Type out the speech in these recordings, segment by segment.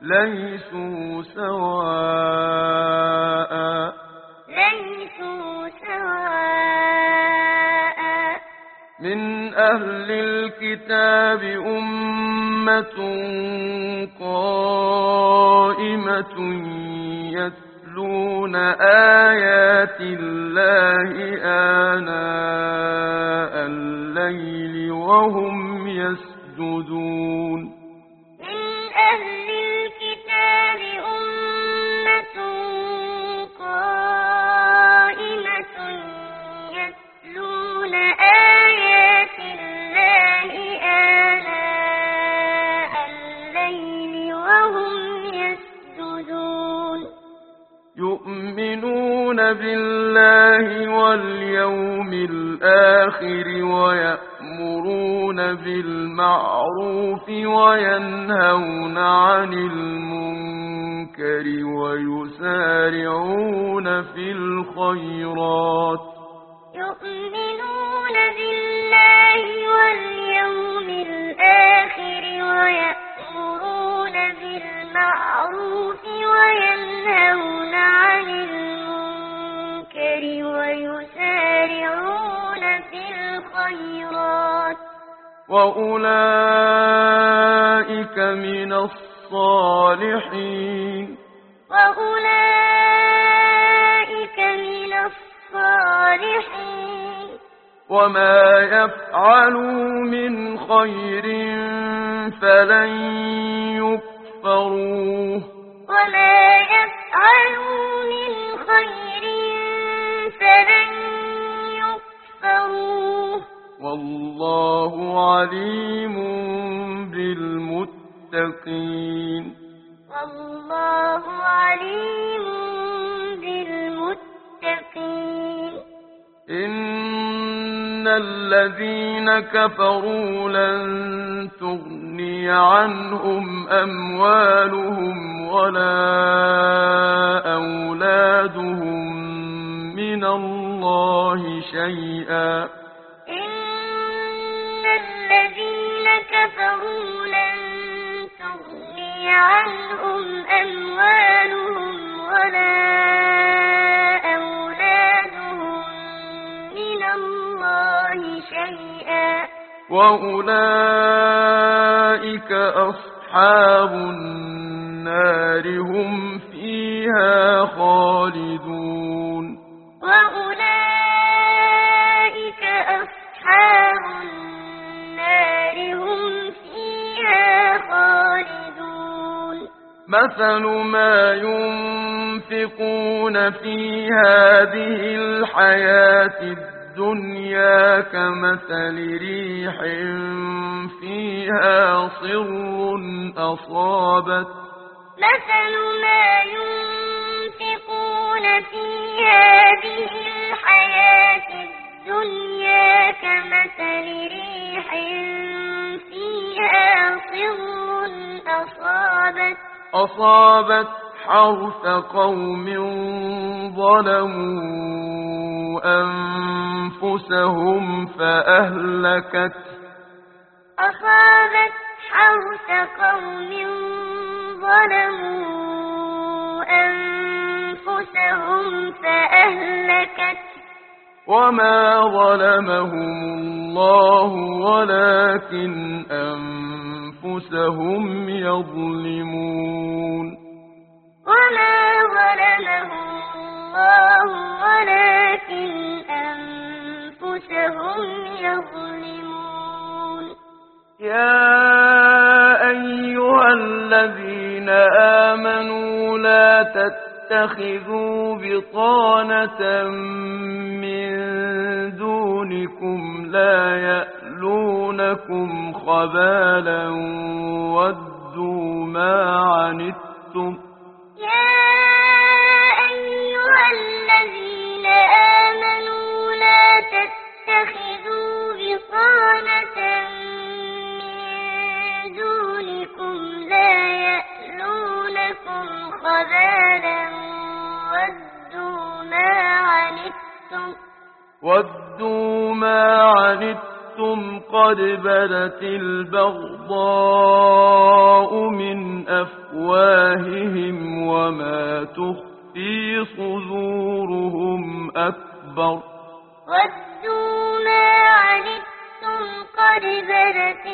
ليسوا سواء من أهل الكتاب أمة قائمة يتلون آيات الله آناء الليل وهم يسجدون من أهل الكتاب أمة قائمة يتلون آيات الله آناء الليل وهم يسجدون يؤمنون بالله واليوم الآخر ويأمرون بالمعروف وينهون عن المنكر ويسارعون في الخيرات يؤمنون بالله واليوم الآخر ويأمرون بالمعروف وينهون عن المنكر ويسارعون في الخيرات وأولئك من الصالحين وما يفعلوا من خير فلن يكفروه والله عليم بالمتقين إن الذين كفروا لن تغني عنهم أموالهم ولا أولادهم من الله شيئا إن الذين كفروا لن تغني عنهم أموالهم ولا أولادهم من الله شيئا وأولئك أصحاب النار هم فيها خالدون وأولئك أصحاب النار هم فيها خالدون مثل ما ينفقون في هذه الحياة الدنيا كمثل ريح فيها صر أصابت مثل ما ينفقون في هذه الحياة الدنيا كمثل ريح فيها صر أصابت حرث قوم ظلموا أنفسهم فأهلكته أصابت حرث قوم ظلموا أنفسهم فأهلكته وما ظلمهم الله ولكن أنفسهم يظلمون وما ظلمهم الله ولكن أنفسهم يظلمون يا أيها الذين آمنوا لا تتخذوا بطانة من دونكم لا يألونكم خبالا ودوا ما عنتم يا أيها الذين آمنوا لا تتخذوا بطانة من دونكم لا يألونكم خبالا ودوا ما عنتم قد بدت البغضاء من أفواههم وما تخفي صدورهم أكبر ودوا ما عنتم قد بدت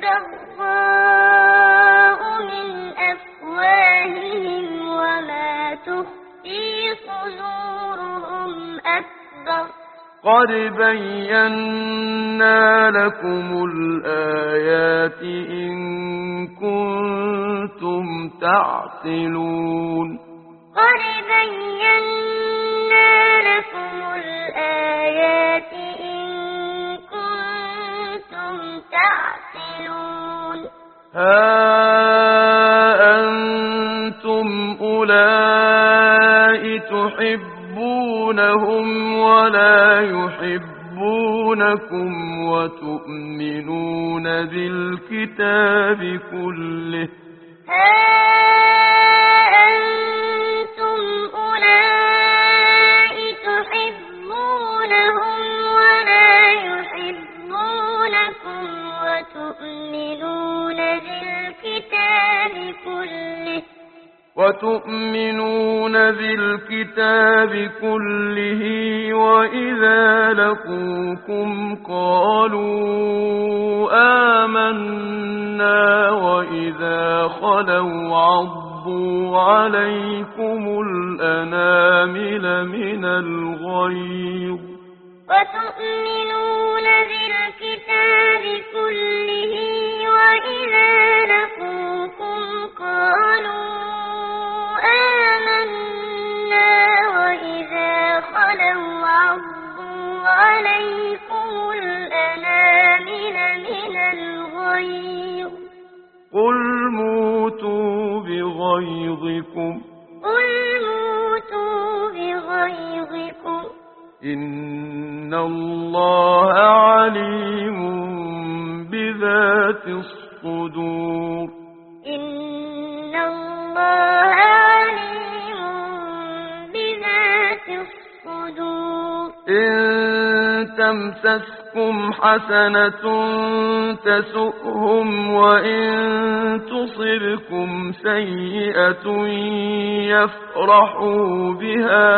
البغضاء من أفواههم وما تخفي صدورهم أكبر قد بينا لكم الآيات إن كنتم تعقلون قد بينا لكم الآيات إن كنتم تعقلون ها أنتم أولئك تحبونهم ولا يحبونكم وتؤمنون بالكتاب كله ها أنتم أولئك تحبونهم ولا يحبونكم وتؤمنون بالكتاب كله وإذا لقوكم قالوا آمنا وإذا خلوا عضوا عليكم الأنامل من الغيظ وتؤمنون بالكتاب كله وإذا لقوكم قالوا آمنا وإذا خلوا عضوا عليكم الأنامل من الغيظ قل موتوا بغيظكم إن الله عليم بذات الصدور إن الله عليم بذات الصدور إن تمسسكم حسنة تسؤهم وإن تصبكم سيئة يفرحوا بها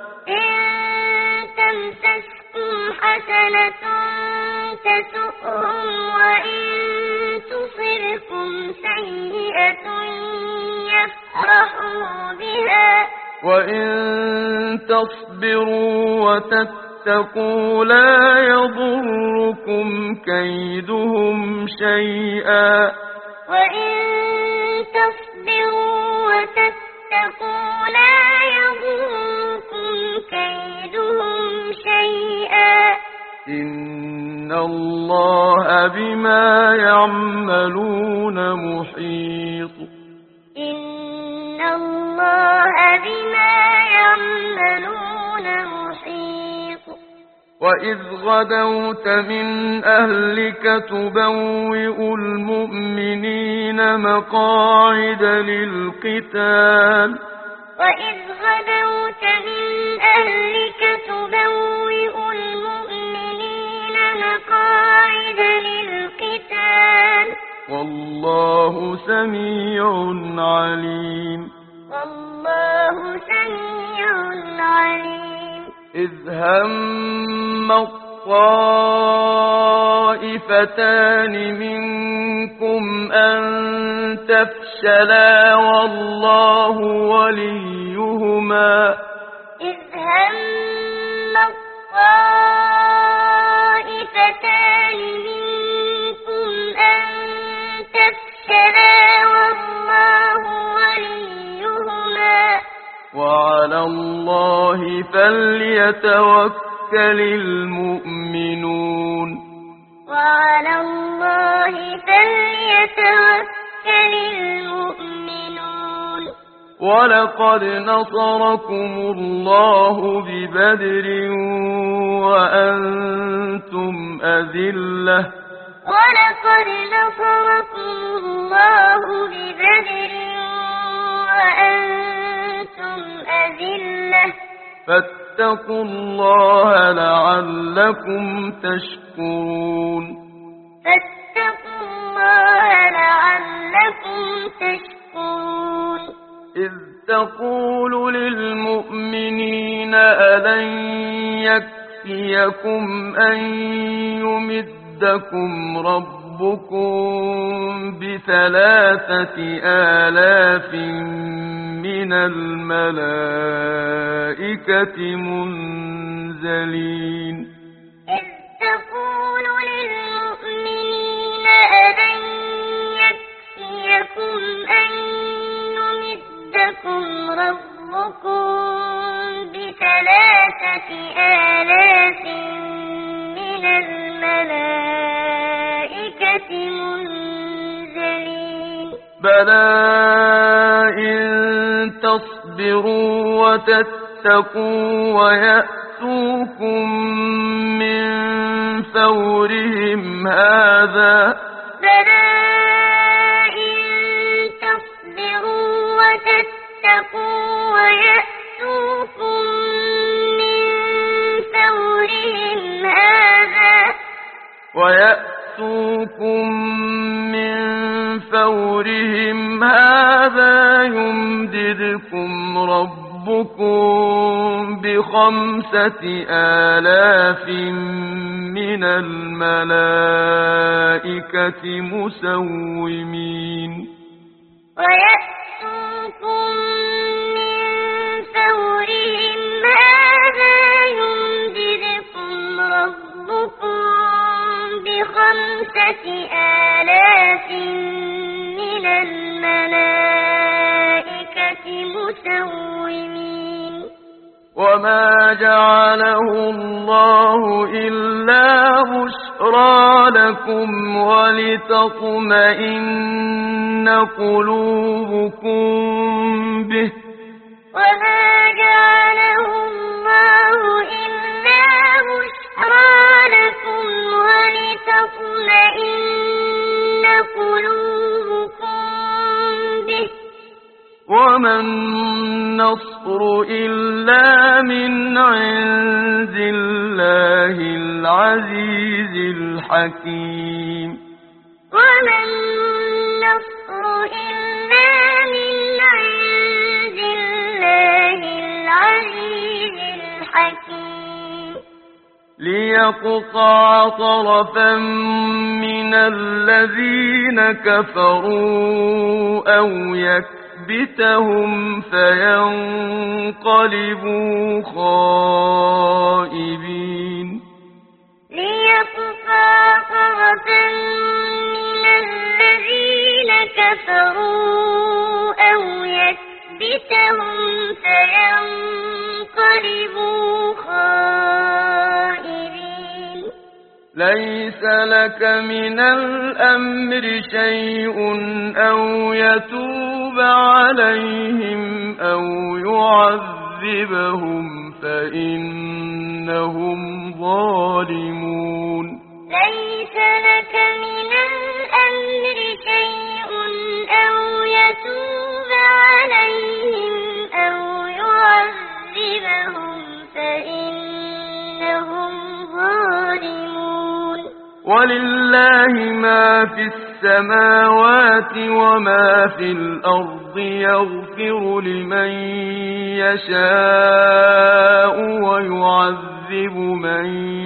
تمسسكم حسنة تسؤهم وإن تصبكم سيئة يفرحوا بها وإن تصبروا وتتقوا لا يضركم كيدهم شيئا وإن تصبروا وتتقوا لا يضركم كيدهم شيئا إن الله بما يعملون محيط إن الله بما يعملون محيط وإذ غدوت من أهلك تبوئ المؤمنين مقاعد للقتال وإذ غدوت من أهلك تبوئ المؤمنين مقاعد للقتال والله سميع عليم والله سميع عليم إذ هم الطائفتان منكم أن تفشلا والله وليهما إذ هم الطائفتان منكم أن تفشلا والله وليهما وعلى الله فليتوكل المؤمنون وعلى الله فليتوكل المؤمنون ولقد نصركم الله ببدر وأنتم أذلة ولقد نصركم الله ببدر وأنتم أذلة فاتقوا الله لعلكم تشكرون الله لعلكم تشكرون إذ تقول للمؤمنين ألن يكفيكم أن يمدكم ربكم ب3,000 من الملائكة منزلين إذ تقول للمؤمنين ألن يكفيكم أن يمدكم ربكم ب3,000 من الملائكة منزلين بلى إن تصبروا وتتقوا ويأتوكم من فورهم هذا بلى إن تصبروا وتتقوا ويأتوكم من فورهم هذا يمددكم ربكم ب5,000 من الملائكة مسومين ويأتوكم من فورهم هذا يمددكم ربكم ب5,000 من الملائكة مسومين وما جعله الله إلا بشرى لكم ولتطمئن قلوبكم به وما جعله الله إلا بشرى لكم ولتطمئن قلوبكم به وما النصر إلا من عند الله العزيز الحكيم وما النصر إلا من عند الله العزيز الحكيم ليقطع طرفا من الذين كفروا أو يكبتهم فينقلبوا خائبين ليقطع طرفا من الذين كفروا أو يكبتهم فينقلبوا خائبين ليس لك من الأمر شيء أو يتوب عليهم أو يعذبهم فإنهم ظالمون ليس لك من الأمر شيء أو يتوب عليهم أو يعذبهم فإنهم ظالمون ولله ما في السماوات وما في الأرض يغفر لمن يشاء ويعذب من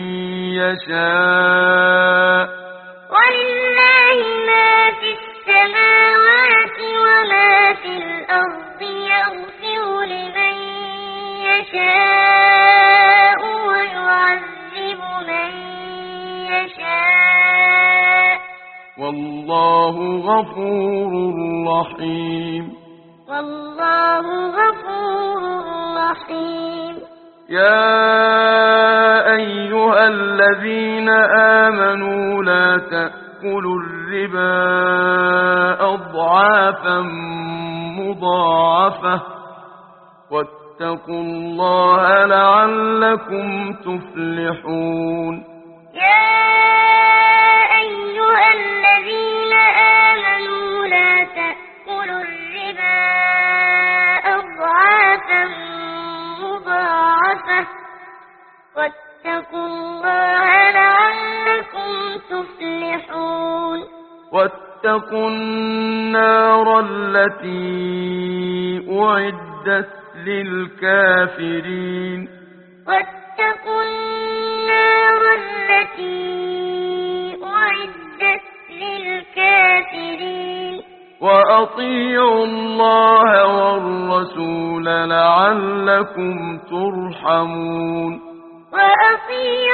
يشاء ولله ما في السماوات وما في الأرض يغفر لمن يشاء ويعذب من يشاء والله غفور رحيم والله غفور رحيم يا أيها الذين آمنوا لا تأكلوا الربا أضعافا مضاعفة واتقوا الله لعلكم تفلحون يا أيها الذين آمنوا لا تأكلوا الربا أضعافا مضاعفة واتقوا الله لعلكم تفلحون واتقوا النار التي أعدت للكافرين واتقوا النار التي أعدت للكافرين وأطيعوا الله والرسول لعلكم ترحمون وأطيعوا